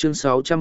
Chương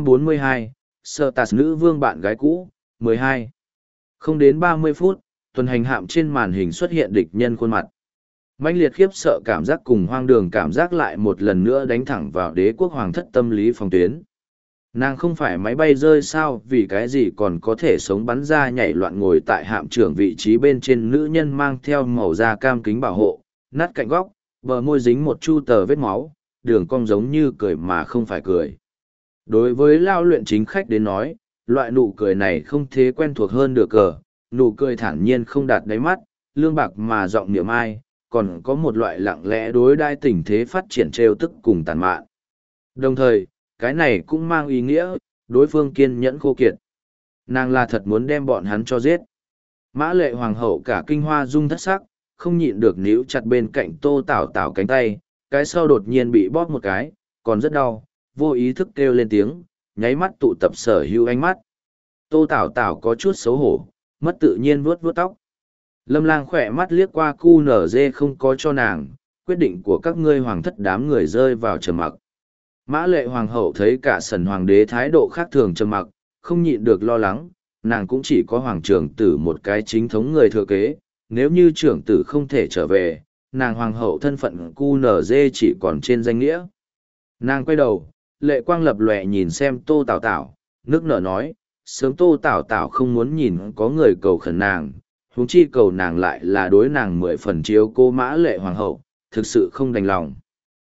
642, Sở Tạt nữ vương bạn gái cũ, 12. Không đến 30 phút, tuần hành hạm trên màn hình xuất hiện địch nhân khuôn mặt. Mãnh liệt khiếp sợ cảm giác cùng hoang đường cảm giác lại một lần nữa đánh thẳng vào đế quốc hoàng thất tâm lý phòng tuyến. Nàng không phải máy bay rơi sao, vì cái gì còn có thể sống bắn ra nhảy loạn ngồi tại hạm trưởng vị trí bên trên. Nữ nhân mang theo màu da cam kính bảo hộ, nát cạnh góc, bờ môi dính một chu tờ vết máu, đường cong giống như cười mà không phải cười. Đối với lao luyện chính khách đến nói, loại nụ cười này không thế quen thuộc hơn được cờ, nụ cười thản nhiên không đạt đáy mắt, lương bạc mà giọng niệm ai, còn có một loại lặng lẽ đối đai tình thế phát triển trêu tức cùng tàn mạn. Đồng thời, cái này cũng mang ý nghĩa, đối phương kiên nhẫn khô kiệt. Nàng là thật muốn đem bọn hắn cho giết. Mã Lệ hoàng hậu cả kinh hoa rung thất sắc, không nhịn được níu chặt bên cạnh Tô Tảo Tảo cánh tay, cái sau đột nhiên bị bóp một cái, còn rất đau, vô ý thức kêu lên tiếng, nháy mắt tụ tập sở hữu ánh mắt. Tô Tảo Tảo có chút xấu hổ, mất tự nhiên vuốt vuốt tóc. Lâm Lang khỏe mắt liếc qua QNZ không có cho nàng, quyết định của các ngươi hoàng thất đám người rơi vào trầm mặc. Mã Lệ hoàng hậu thấy cả sần hoàng đế thái độ khác thường trầm mặc, không nhịn được lo lắng, nàng cũng chỉ có hoàng trưởng tử một cái chính thống người thừa kế, nếu như trưởng tử không thể trở về, nàng hoàng hậu thân phận QNZ chỉ còn trên danh nghĩa. Nàng quay đầu, lệ quang lập lòe nhìn xem Tô Tảo Tảo, nước nở nói, sớm Tô Tảo Tảo không muốn nhìn có người cầu khẩn nàng, huống chi cầu nàng lại là đối nàng 10 phần chiếu cô. Mã Lệ hoàng hậu, thực sự không đành lòng.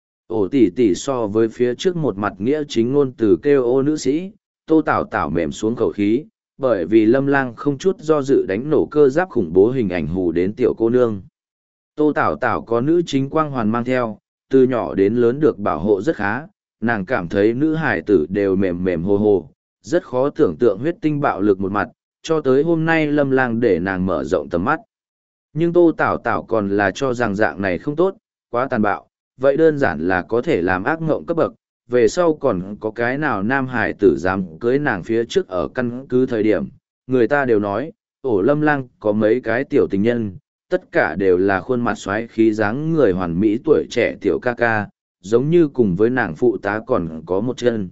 Ổ tỷ tỷ so với phía trước một mặt nghĩa chính ngôn từ kêu ô nữ sĩ, Tô Tảo Tảo mềm xuống khẩu khí, bởi vì Lâm Lang không chút do dự đánh nổ cơ giáp khủng bố hình ảnh hù đến tiểu cô nương. Tô Tảo Tảo có nữ chính quang hoàn mang theo, từ nhỏ đến lớn được bảo hộ rất khá, nàng cảm thấy nữ hải tử đều mềm mềm hồ hồ, rất khó tưởng tượng huyết tinh bạo lực một mặt, cho tới hôm nay Lâm Lang để nàng mở rộng tầm mắt. Nhưng Tô Tảo Tảo còn là cho rằng dạng này không tốt, quá tàn bạo, vậy đơn giản là có thể làm ác ngộng cấp bậc, về sau còn có cái nào nam hải tử dám cưới nàng. Phía trước ở căn cứ thời điểm, người ta đều nói, ổ Lâm Lang có mấy cái tiểu tình nhân, tất cả đều là khuôn mặt xoáy khí dáng người hoàn mỹ tuổi trẻ tiểu ca ca, giống như cùng với nàng phụ tá còn có một chân.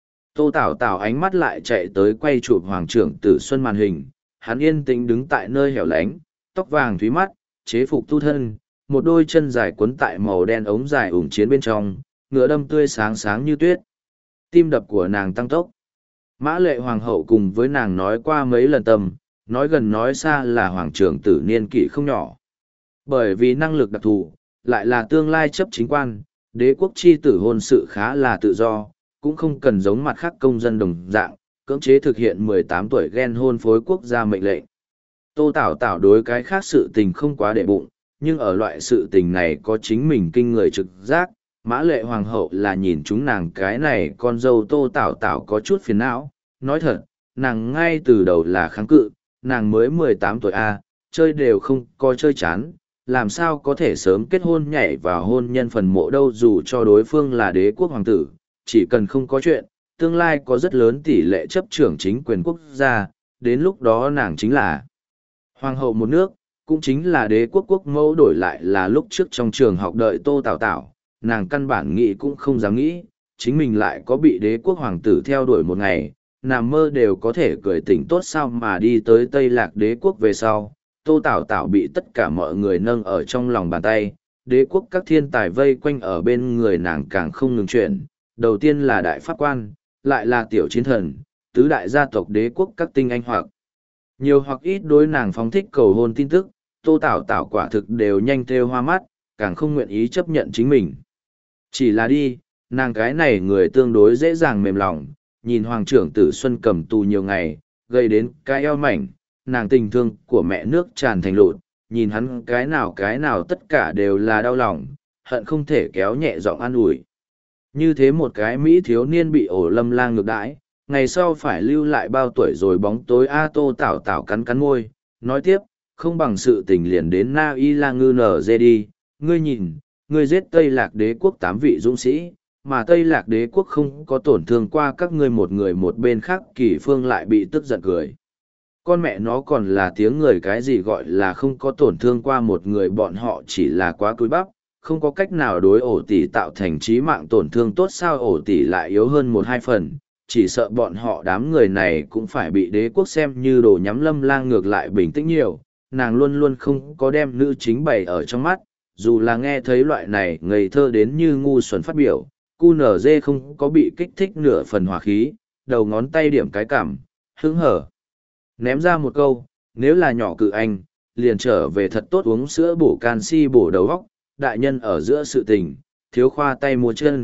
Tô Tảo Tảo ánh mắt lại chạy tới quay chụp hoàng trưởng tử Xuân màn hình, hắn yên tĩnh đứng tại nơi hẻo lánh, tóc vàng thúy mắt, chế phục tu thân, một đôi chân dài quấn tại màu đen ống dài ủng chiến bên trong, ngựa đâm tươi sáng sáng như tuyết. Tim đập của nàng tăng tốc. Mã Lệ hoàng hậu cùng với nàng nói qua mấy lần tâm, nói gần nói xa là hoàng trưởng tử niên kỷ không nhỏ. Bởi vì năng lực đặc thù, lại là tương lai chấp chính quan, đế quốc chi tử hôn sự khá là tự do, cũng không cần giống mặt khác công dân đồng dạng, cưỡng chế thực hiện 18 tuổi ghen hôn phối quốc gia mệnh lệnh. Tô Tảo Tảo đối cái khác sự tình không quá để bụng, nhưng ở loại sự tình này có chính mình kinh người trực giác. Mã Lệ hoàng hậu là nhìn chúng nàng cái này con dâu Tô Tảo Tảo có chút phiền não, nói thật, nàng ngay từ đầu là kháng cự, nàng mới 18 tuổi chơi đều không có chơi chán, làm sao có thể sớm kết hôn nhảy vào hôn nhân phần mộ đâu. Dù cho đối phương là đế quốc hoàng tử, chỉ cần không có chuyện, tương lai có rất lớn tỷ lệ chấp trưởng chính quyền quốc gia, đến lúc đó nàng chính là hoàng hậu một nước, cũng chính là đế quốc quốc mẫu. Đổi lại là lúc trước trong trường học đợi Tô Tảo Tảo, nàng căn bản nghĩ cũng không dám nghĩ, chính mình lại có bị đế quốc hoàng tử theo đuổi một ngày, nằm mơ đều có thể cười tỉnh tốt sao mà đi tới Tây Lạc đế quốc về sau. Tô Tảo Tảo bị tất cả mọi người nâng ở trong lòng bàn tay, đế quốc các thiên tài vây quanh ở bên người nàng càng không ngừng chuyển, đầu tiên là đại pháp quan, lại là tiểu chiến thần, tứ đại gia tộc đế quốc các tinh anh hoặc nhiều hoặc ít đối nàng phóng thích cầu hôn tin tức. Tô Tảo Tảo quả thực đều nhanh thêu hoa mắt, càng không nguyện ý chấp nhận chính mình. Chỉ là đi, nàng cái này người tương đối dễ dàng mềm lòng, nhìn hoàng trưởng tử Xuân cầm tù nhiều ngày, gây đến cái eo mảnh, nàng tình thương của mẹ nước tràn thành lụt, nhìn hắn cái nào tất cả đều là đau lòng, hận không thể kéo nhẹ giọng an ủi. Như thế một cái Mỹ thiếu niên bị ổ Lâm Lang ngược đãi, ngày sau phải lưu lại bao tuổi rồi bóng tối. Tô Tảo Tảo cắn cắn môi, nói tiếp, không bằng sự tình liền đến Na Y La Ngư nở dê đi, ngươi nhìn, ngươi giết Tây Lạc đế quốc 8 vị dũng sĩ, mà Tây Lạc đế quốc không có tổn thương qua các ngươi một người. Một bên khác Kỷ Phương lại bị tức giận cười. Con mẹ nó còn là tiếng người, cái gì gọi là không có tổn thương qua một người, bọn họ chỉ là quá cúi bắp, không có cách nào đối ổ tỷ tạo thành chí mạng tổn thương tốt sao. Ổ tỷ lại yếu hơn 1-2 phần, chỉ sợ bọn họ đám người này cũng phải bị đế quốc xem như đồ nhắm. Lâm Lang ngược lại bình tĩnh nhiều, nàng luôn luôn không có đem nữ chính bày ở trong mắt, dù là nghe thấy loại này ngây thơ đến như ngu xuẩn phát biểu, QNZ không có bị kích thích nửa phần hỏa khí, đầu ngón tay điểm cái cảm, hứng hở. Ném ra một câu, nếu là nhỏ cự anh, liền trở về thật tốt uống sữa bổ canxi bổ đầu óc, đại nhân ở giữa sự tình, thiếu khoa tay múa chân.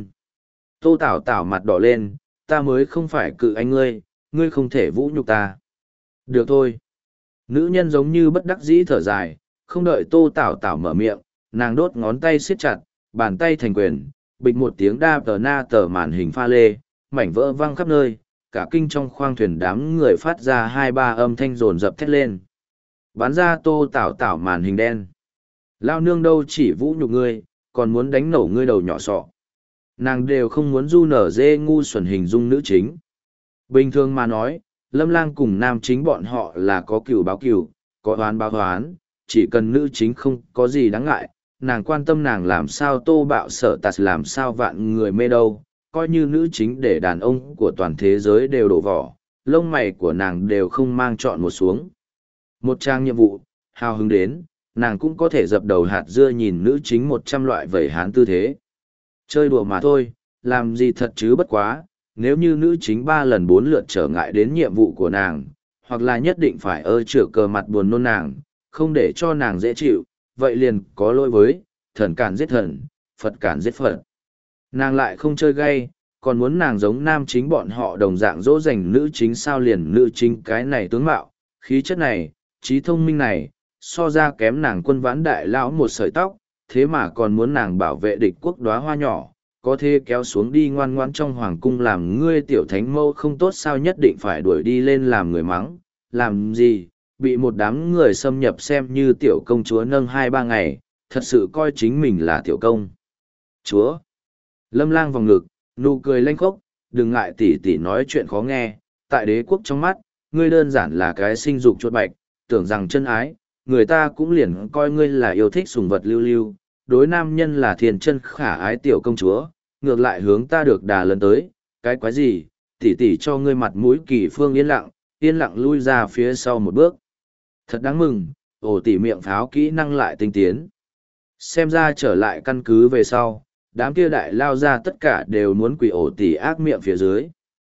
Tô Tảo Tảo mặt đỏ lên, ta mới không phải cự anh ngươi, ngươi không thể vũ nhục ta. Được thôi. Nữ nhân giống như bất đắc dĩ thở dài, không đợi Tô Tảo Tảo mở miệng, nàng đốt ngón tay siết chặt, bàn tay thành quyền, bịch một tiếng đa tờ na tờ màn hình pha lê, mảnh vỡ văng khắp nơi, cả kinh trong khoang thuyền đám người phát ra hai ba âm thanh rồn rập thét lên. Bắn ra Tô Tảo Tảo màn hình đen. Lao nương đâu chỉ vũ nhục ngươi, còn muốn đánh nổ ngươi đầu nhỏ sọ. Nàng đều không muốn du nở dê ngu xuẩn hình dung nữ chính. Bình thường mà nói, Lâm Lang cùng nam chính bọn họ là có cừu báo cừu, có oán báo oán, chỉ cần nữ chính không có gì đáng ngại, nàng quan tâm nàng làm sao Tô Bạo Sở Tạt làm sao vạn người mê đâu, coi như nữ chính để đàn ông của toàn thế giới đều đổ vỏ, lông mày của nàng đều không mang chọn một xuống. Một trang nhiệm vụ, hào hứng đến, nàng cũng có thể dập đầu hạt dưa nhìn nữ chính 100 loại vẩy hán tư thế. Chơi đùa mà thôi, làm gì thật chứ bất quá, nếu như nữ chính 3 lần 4 lượt trở ngại đến nhiệm vụ của nàng, hoặc là nhất định phải chữa cờ mặt buồn nôn nàng, không để cho nàng dễ chịu, vậy liền có lỗi với, thần cản giết thần, Phật cản giết Phật. Nàng lại không chơi gay, còn muốn nàng giống nam chính bọn họ đồng dạng dỗ dành nữ chính sao liền nữ chính cái này tướng mạo, khí chất này, trí thông minh này, so ra kém nàng quân vãn đại lão một sợi tóc, thế mà còn muốn nàng bảo vệ địch quốc đóa hoa nhỏ, có thể kéo xuống đi ngoan ngoãn trong hoàng cung làm ngươi tiểu thánh mâu không tốt sao nhất định phải đuổi đi lên làm người mắng, làm gì, bị một đám người xâm nhập xem như tiểu công chúa nâng 2-3 ngày, thật sự coi chính mình là tiểu công. Chúa! Lâm Lang vòng ngực, nụ cười lanh khốc, đừng ngại tỉ tỉ nói chuyện khó nghe, tại đế quốc trong mắt, ngươi đơn giản là cái sinh dục chuột bạch, tưởng rằng chân ái, người ta cũng liền coi ngươi là yêu thích sùng vật lưu lưu, đối nam nhân là thiền chân khả ái tiểu công chúa, ngược lại hướng ta được đà lớn tới, cái quái gì, tỉ tỉ cho ngươi mặt mũi kỳ phương yên lặng lui ra phía sau một bước. Thật đáng mừng, ổ tỉ miệng pháo kỹ năng lại tinh tiến. Xem ra trở lại căn cứ về sau, đám kia đại lao ra tất cả đều muốn quỳ ổ tỉ ác miệng phía dưới.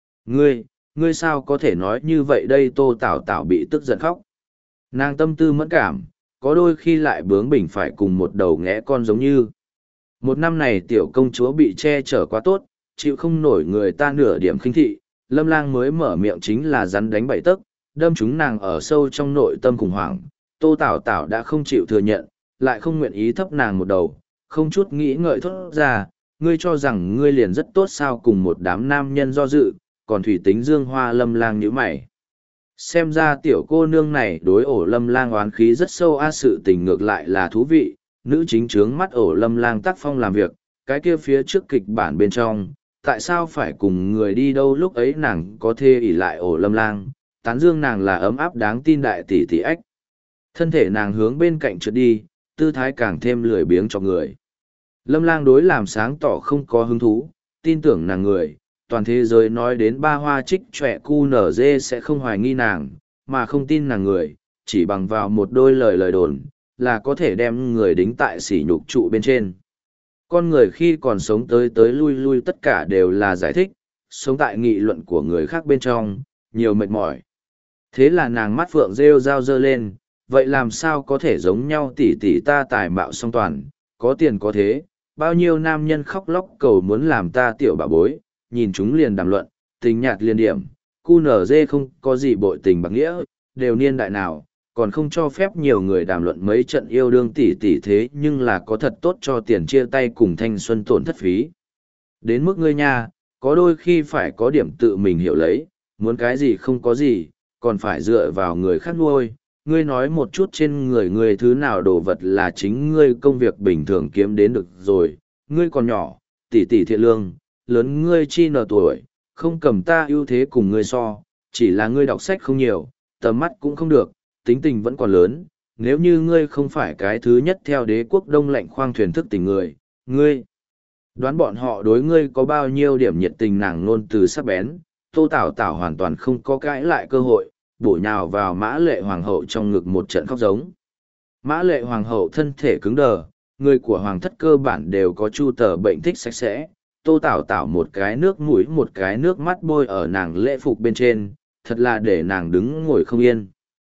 Ngươi sao có thể nói như vậy đây Tô Tảo Tảo bị tức giận khóc. Nàng tâm tư mẫn cảm, có đôi khi lại bướng bỉnh phải cùng một đầu nghẽ con giống như. Một năm này tiểu công chúa bị che chở quá tốt, chịu không nổi người ta nửa điểm khinh thị, Lâm Lang mới mở miệng chính là rắn đánh bậy tấc, đâm chúng nàng ở sâu trong nội tâm khủng hoảng. Tô Tảo Tảo đã không chịu thừa nhận, lại không nguyện ý thấp nàng một đầu, không chút nghĩ ngợi thốt ra, ngươi cho rằng ngươi liền rất tốt sao cùng một đám nam nhân do dự, còn thủy tính dương hoa. Lâm Lang nhíu mày. Xem ra tiểu cô nương này đối ổ Lâm Lang oán khí rất sâu sự tình ngược lại là thú vị, nữ chính trướng mắt ổ Lâm Lang tác phong làm việc, cái kia phía trước kịch bản bên trong, tại sao phải cùng người đi đâu lúc ấy nàng có thê ỷ lại ổ Lâm Lang, tán dương nàng là ấm áp đáng tin đại tỷ tỷ ách. Thân thể nàng hướng bên cạnh trượt đi, tư thái càng thêm lười biếng cho người. Lâm Lang đối làm sáng tỏ không có hứng thú, tin tưởng nàng người, toàn thế giới nói đến ba hoa trích trẻ cu nở dê sẽ không hoài nghi nàng, mà không tin nàng người, chỉ bằng vào một đôi lời đồn, là có thể đem người đính tại sỉ nhục trụ bên trên. Con người khi còn sống tới lui tất cả đều là giải thích, sống tại nghị luận của người khác bên trong, nhiều mệt mỏi. Thế là nàng mắt phượng rêu rao dơ lên, vậy làm sao có thể giống nhau tỷ tỷ ta tài mạo song toàn, có tiền có thế, bao nhiêu nam nhân khóc lóc cầu muốn làm ta tiểu bà bối, nhìn chúng liền đàm luận, tình nhạt liên điểm, QNZ không có gì bội tình bạc nghĩa, đều niên đại nào, còn không cho phép nhiều người đàm luận mấy trận yêu đương tỷ tỷ thế nhưng là có thật tốt cho tiền chia tay cùng thanh xuân tổn thất phí. Đến mức ngươi nha, có đôi khi phải có điểm tự mình hiểu lấy, muốn cái gì không có gì, còn phải dựa vào người khác nuôi. Ngươi nói một chút trên người ngươi thứ nào đồ vật là chính ngươi công việc bình thường kiếm đến được rồi, ngươi còn nhỏ, tỷ tỷ thiện lương, lớn ngươi chi nở tuổi, không cầm ta ưu thế cùng ngươi so, chỉ là ngươi đọc sách không nhiều, tầm mắt cũng không được, tính tình vẫn còn lớn, nếu như ngươi không phải cái thứ nhất theo đế quốc đông lạnh khoang thuyền thức tình người, ngươi đoán bọn họ đối ngươi có bao nhiêu điểm nhiệt tình nàng nôn từ sắc bén, Tô Tảo Tảo hoàn toàn không có cãi lại cơ hội, bổ nhào vào Mã Lệ Hoàng hậu trong ngực một trận khóc giống. Mã Lệ Hoàng hậu thân thể cứng đờ, người của hoàng thất cơ bản đều có chu tờ bệnh thích sạch sẽ. Tô Tảo Tảo một cái nước mũi một cái nước mắt bôi ở nàng lễ phục bên trên, thật là để nàng đứng ngồi không yên.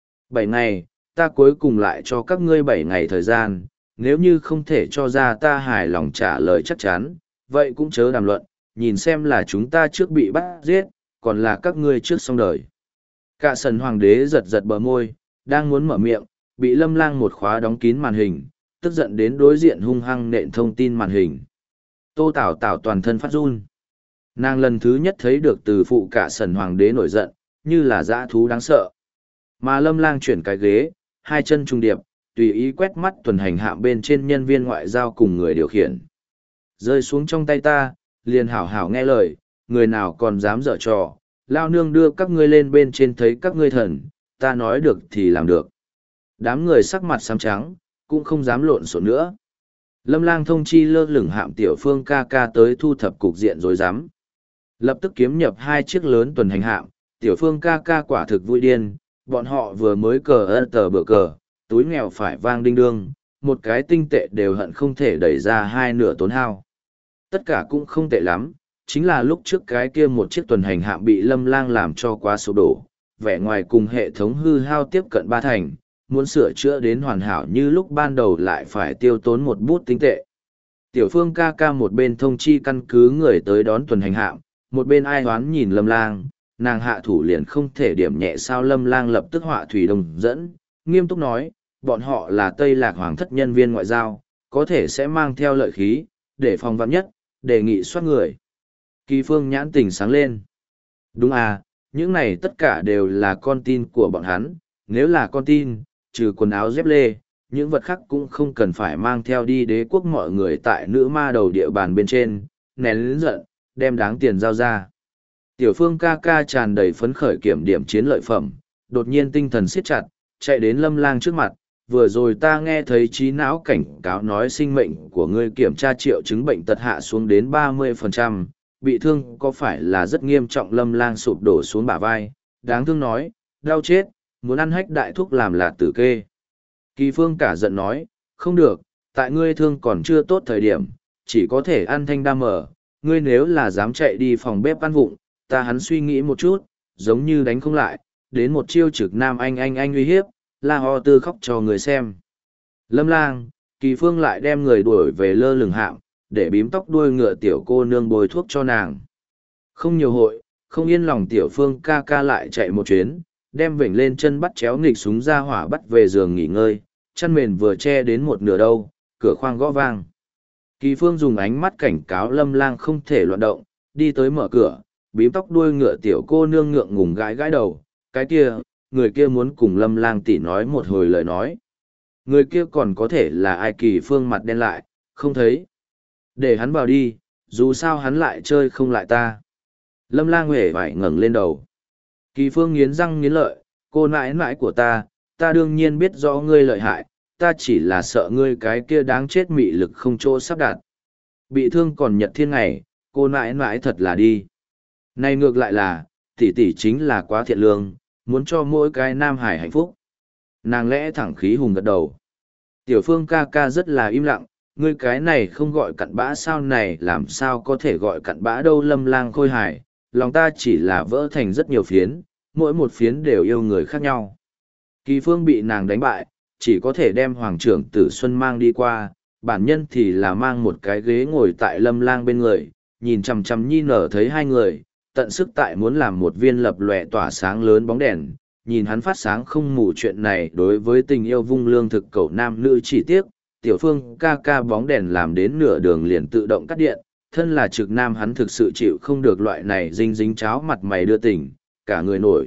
7 ngày, ta cuối cùng lại cho các ngươi 7 ngày thời gian, nếu như không thể cho ra ta hài lòng trả lời chắc chắn, vậy cũng chớ đàm luận, nhìn xem là chúng ta trước bị bắt giết, còn là các ngươi trước xong đời. Cả sần hoàng đế giật giật bờ môi, đang muốn mở miệng, bị Lâm Lang một khóa đóng kín màn hình, tức giận đến đối diện hung hăng nện thông tin màn hình. Tô Tảo Tảo toàn thân phát run. Nàng lần thứ nhất thấy được từ phụ cả sần hoàng đế nổi giận, như là dã thú đáng sợ. Mà Lâm Lang chuyển cái ghế, hai chân trung điệp, tùy ý quét mắt tuần hành hạm bên trên nhân viên ngoại giao cùng người điều khiển. Rơi xuống trong tay ta, liền hảo hảo nghe lời, người nào còn dám dở trò, lao nương đưa các ngươi lên bên trên thấy các ngươi thần, ta nói được thì làm được. Đám người sắc mặt xám trắng, cũng không dám lộn xộn nữa. Lâm Lang thông chi lơ lửng hạm tiểu phương ca ca tới thu thập cục diện rối rắm. Lập tức kiếm nhập 2 chiếc lớn tuần hành hạm, tiểu phương ca ca quả thực vui điên, bọn họ vừa mới cờ ân tờ bờ cờ, túi nghèo phải vang đinh đương, một cái tinh tệ đều hận không thể đẩy ra 2 nửa tốn hao. Tất cả cũng không tệ lắm, chính là lúc trước cái kia một chiếc tuần hành hạm bị Lâm Lang làm cho quá sụp đổ, vẻ ngoài cùng hệ thống hư hao tiếp cận 3 thành, muốn sửa chữa đến hoàn hảo như lúc ban đầu lại phải tiêu tốn một bút tinh tệ. Tiểu phương ca ca một bên thông chi căn cứ người tới đón tuần hành hạm, một bên ai hoán nhìn Lâm Lang, nàng hạ thủ liền không thể điểm nhẹ sao. Lâm Lang lập tức họa thủy đồng dẫn, nghiêm túc nói, bọn họ là Tây Lạc Hoàng thất nhân viên ngoại giao, có thể sẽ mang theo lợi khí, để phòng vạn nhất, đề nghị soát người. Kỳ phương nhãn tình sáng lên. Đúng à, những này tất cả đều là con tin của bọn hắn, nếu là con tin, trừ quần áo dép lê, những vật khác cũng không cần phải mang theo đi. Đế quốc mọi người tại nữ ma đầu địa bàn bên trên, nén lớn giận, đem đáng tiền giao ra. Tiểu phương ca ca tràn đầy phấn khởi kiểm điểm chiến lợi phẩm, đột nhiên tinh thần siết chặt, chạy đến Lâm Lang trước mặt. Vừa rồi ta nghe thấy trí não cảnh cáo nói sinh mệnh của ngươi kiểm tra triệu chứng bệnh tật hạ xuống đến 30%, bị thương có phải là rất nghiêm trọng. Lâm Lang sụp đổ xuống bả vai, đáng thương nói, đau chết, muốn ăn hách đại thuốc làm lạt tử kê. Kỳ phương cả giận nói, không được, tại ngươi thương còn chưa tốt thời điểm, chỉ có thể ăn thanh đam mở, ngươi nếu là dám chạy đi phòng bếp ăn vụng, ta hắn suy nghĩ một chút, giống như đánh không lại, đến một chiêu trực nam anh uy hiếp, la ho tư khóc cho người xem. Lâm Lang, Kỳ phương lại đem người đuổi về lơ lửng hạm, để bím tóc đuôi ngựa tiểu cô nương bồi thuốc cho nàng. Không nhiều hội, không yên lòng tiểu phương ca ca lại chạy một chuyến, đem vểnh lên chân bắt chéo nghịch súng ra hỏa bắt về giường nghỉ ngơi, chăn mền vừa che đến một nửa đâu, cửa khoang gõ vang. Kỳ phương dùng ánh mắt cảnh cáo Lâm Lang không thể loạn động, đi tới mở cửa, bím tóc đuôi ngựa tiểu cô nương ngượng ngùng gãi gãi đầu, cái kia, người kia muốn cùng Lâm Lang tỉ nói một hồi lời nói. Người kia còn có thể là ai? Kỳ phương mặt đen lại, không thấy. Để hắn vào đi, dù sao hắn lại chơi không lại ta. Lâm Lang huệ phải ngẩng lên đầu. Kỳ phương nghiến răng nghiến lợi, cô nãi nãi của ta đương nhiên biết rõ ngươi lợi hại, ta chỉ là sợ ngươi cái kia đáng chết mị lực không chỗ sắp đặt. Bị thương còn nhật thiên ngày, cô nãi nãi thật là đi. Này ngược lại là, tỷ tỷ chính là quá thiện lương, muốn cho mỗi cái nam hải hạnh phúc. Nàng lẽ thẳng khí hùng gật đầu. Tiểu phương ca ca rất là im lặng, ngươi cái này không gọi cặn bã sao, này làm sao có thể gọi cặn bã đâu. Lâm Lang khôi hài, lòng ta chỉ là vỡ thành rất nhiều phiến, mỗi một phiến đều yêu người khác nhau. Kỳ phương bị nàng đánh bại, chỉ có thể đem hoàng trưởng Tử Xuân mang đi qua, bản nhân thì là mang một cái ghế ngồi tại Lâm Lang bên người, nhìn chằm chằm nhi nở thấy hai người, tận sức tại muốn làm một viên lập lòe tỏa sáng lớn bóng đèn, nhìn hắn phát sáng không mù. Chuyện này đối với tình yêu vung lương thực cậu nam nữ chỉ tiếc, tiểu phương ca ca bóng đèn làm đến nửa đường liền tự động cắt điện, thân là trực nam hắn thực sự chịu không được loại này dinh dính cháo mặt mày đưa tình, cả người nổi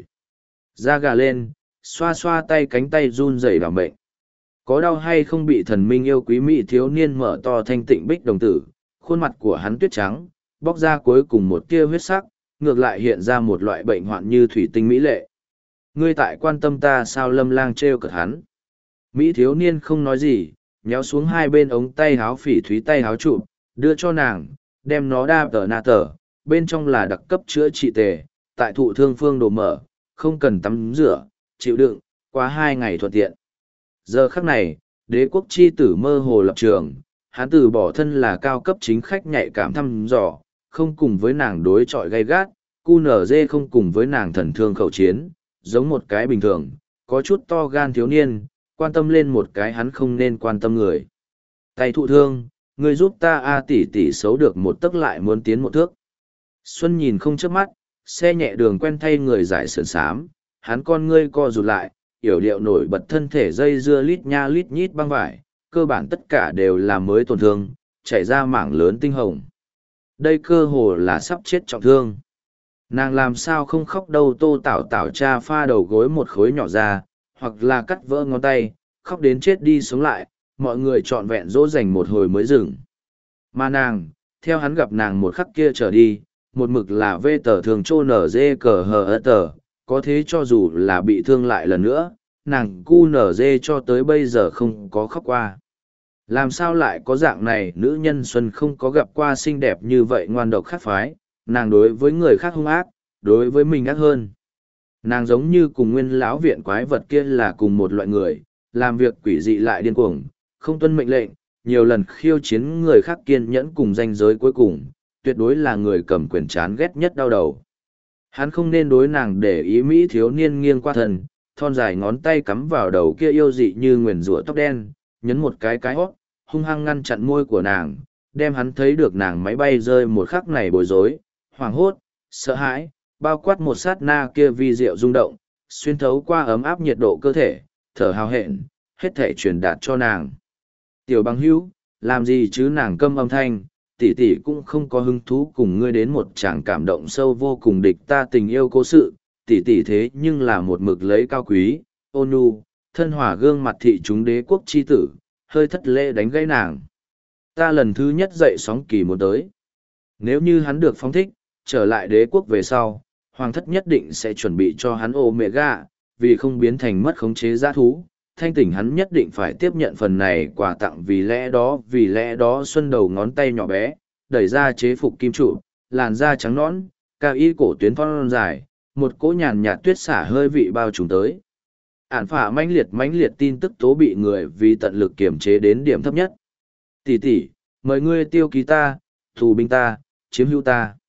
da gà lên, xoa xoa tay cánh tay run rẩy bảo mệnh. Có đau hay không? Bị thần minh yêu quý mỹ thiếu niên mở to thanh tịnh bích đồng tử, khuôn mặt của hắn tuyết trắng, bóc ra cuối cùng một tia huyết sắc, ngược lại hiện ra một loại bệnh hoạn như thủy tinh mỹ lệ. Ngươi tại quan tâm ta sao? Lâm Lang trêu cợt hắn. Mỹ thiếu niên không nói gì, nhéo xuống hai bên ống tay háo phỉ thúy tay háo trụ, đưa cho nàng, đem nó đa tờ na tờ, bên trong là đặc cấp chữa trị tề, tại thụ thương phương đồ mở, không cần tắm rửa, chịu đựng, qua 2 ngày thuận tiện. Giờ khắc này, đế quốc chi tử mơ hồ lập trường, hắn từ bỏ thân là cao cấp chính khách nhạy cảm thăm dò, không cùng với nàng đối chọi gay gắt, QNZ không cùng với nàng thần thương khẩu chiến, giống một cái bình thường, có chút to gan thiếu niên, quan tâm lên một cái hắn không nên quan tâm người. Tay thụ thương, người giúp ta a tỷ tỷ xấu được một tấc lại muốn tiến một thước. Xuân nhìn không chớp mắt, xe nhẹ đường quen thay người giải sườn sám, hắn con ngươi co rụt lại, yểu điệu nổi bật thân thể dây dưa lít nha lít nhít băng vải, cơ bản tất cả đều là mới tổn thương, chảy ra mảng lớn tinh hồng. Đây cơ hồ là sắp chết trọng thương. Nàng làm sao không khóc đâu, Tô Tảo Tảo cha pha đầu gối một khối nhỏ ra, hoặc là cắt vỡ ngón tay, khóc đến chết đi sống lại, mọi người trọn vẹn dỗ dành một hồi mới dừng. Mà nàng, theo hắn gặp nàng một khắc kia trở đi, một mực là vê tờ thường trô nở dê cờ hờ ơ tờ, có thế cho dù là bị thương lại lần nữa, nàng cu nở dê cho tới bây giờ không có khóc qua. Làm sao lại có dạng này nữ nhân xuân không có gặp qua xinh đẹp như vậy ngoan độc khắc phái, nàng đối với người khác hung ác, đối với mình ác hơn. Nàng giống như cùng nguyên lão viện quái vật kia là cùng một loại người, làm việc quỷ dị lại điên cuồng, không tuân mệnh lệnh, nhiều lần khiêu chiến người khác kiên nhẫn cùng danh giới cuối cùng, tuyệt đối là người cầm quyền chán ghét nhất đau đầu. Hắn không nên đối nàng để ý mỹ thiếu niên nghiêng qua thân, thon dài ngón tay cắm vào đầu kia yêu dị như nguyền rủa tóc đen, nhấn một cái hót, hung hăng ngăn chặn môi của nàng, đem hắn thấy được nàng máy bay rơi một khắc này bối rối, hoảng hốt, sợ hãi, bao quát một sát na kia vi diệu rung động, xuyên thấu qua ấm áp nhiệt độ cơ thể, thở hào hẹn, hết thể truyền đạt cho nàng. Tiểu bằng hữu, làm gì chứ, nàng câm âm thanh, tỷ tỷ cũng không có hứng thú cùng ngươi đến một tràng cảm động sâu vô cùng địch ta tình yêu cố sự, tỷ tỷ thế nhưng là một mực lấy cao quý, ôn nhu, thân hòa gương mặt thị chúng đế quốc chi tử, hơi thất lễ đánh gãy nàng. Ta lần thứ nhất dậy sóng kỳ muốn tới. Nếu như hắn được phóng thích, trở lại đế quốc về sau, hoàng thất nhất định sẽ chuẩn bị cho hắn Omega, vì không biến thành mất khống chế giã thú. Thanh tỉnh hắn nhất định phải tiếp nhận phần này quà tặng, vì lẽ đó xuân đầu ngón tay nhỏ bé, đẩy ra chế phục kim trụ, làn da trắng nõn, cao y cổ tuyến thon dài, một cỗ nhàn nhạt tuyết xả hơi vị bao trùm tới. Ản phả mãnh liệt tin tức tố bị người vì tận lực kiểm chế đến điểm thấp nhất. Tỷ tỷ, mời ngươi tiêu ký ta, thù binh ta, chiếm hữu ta.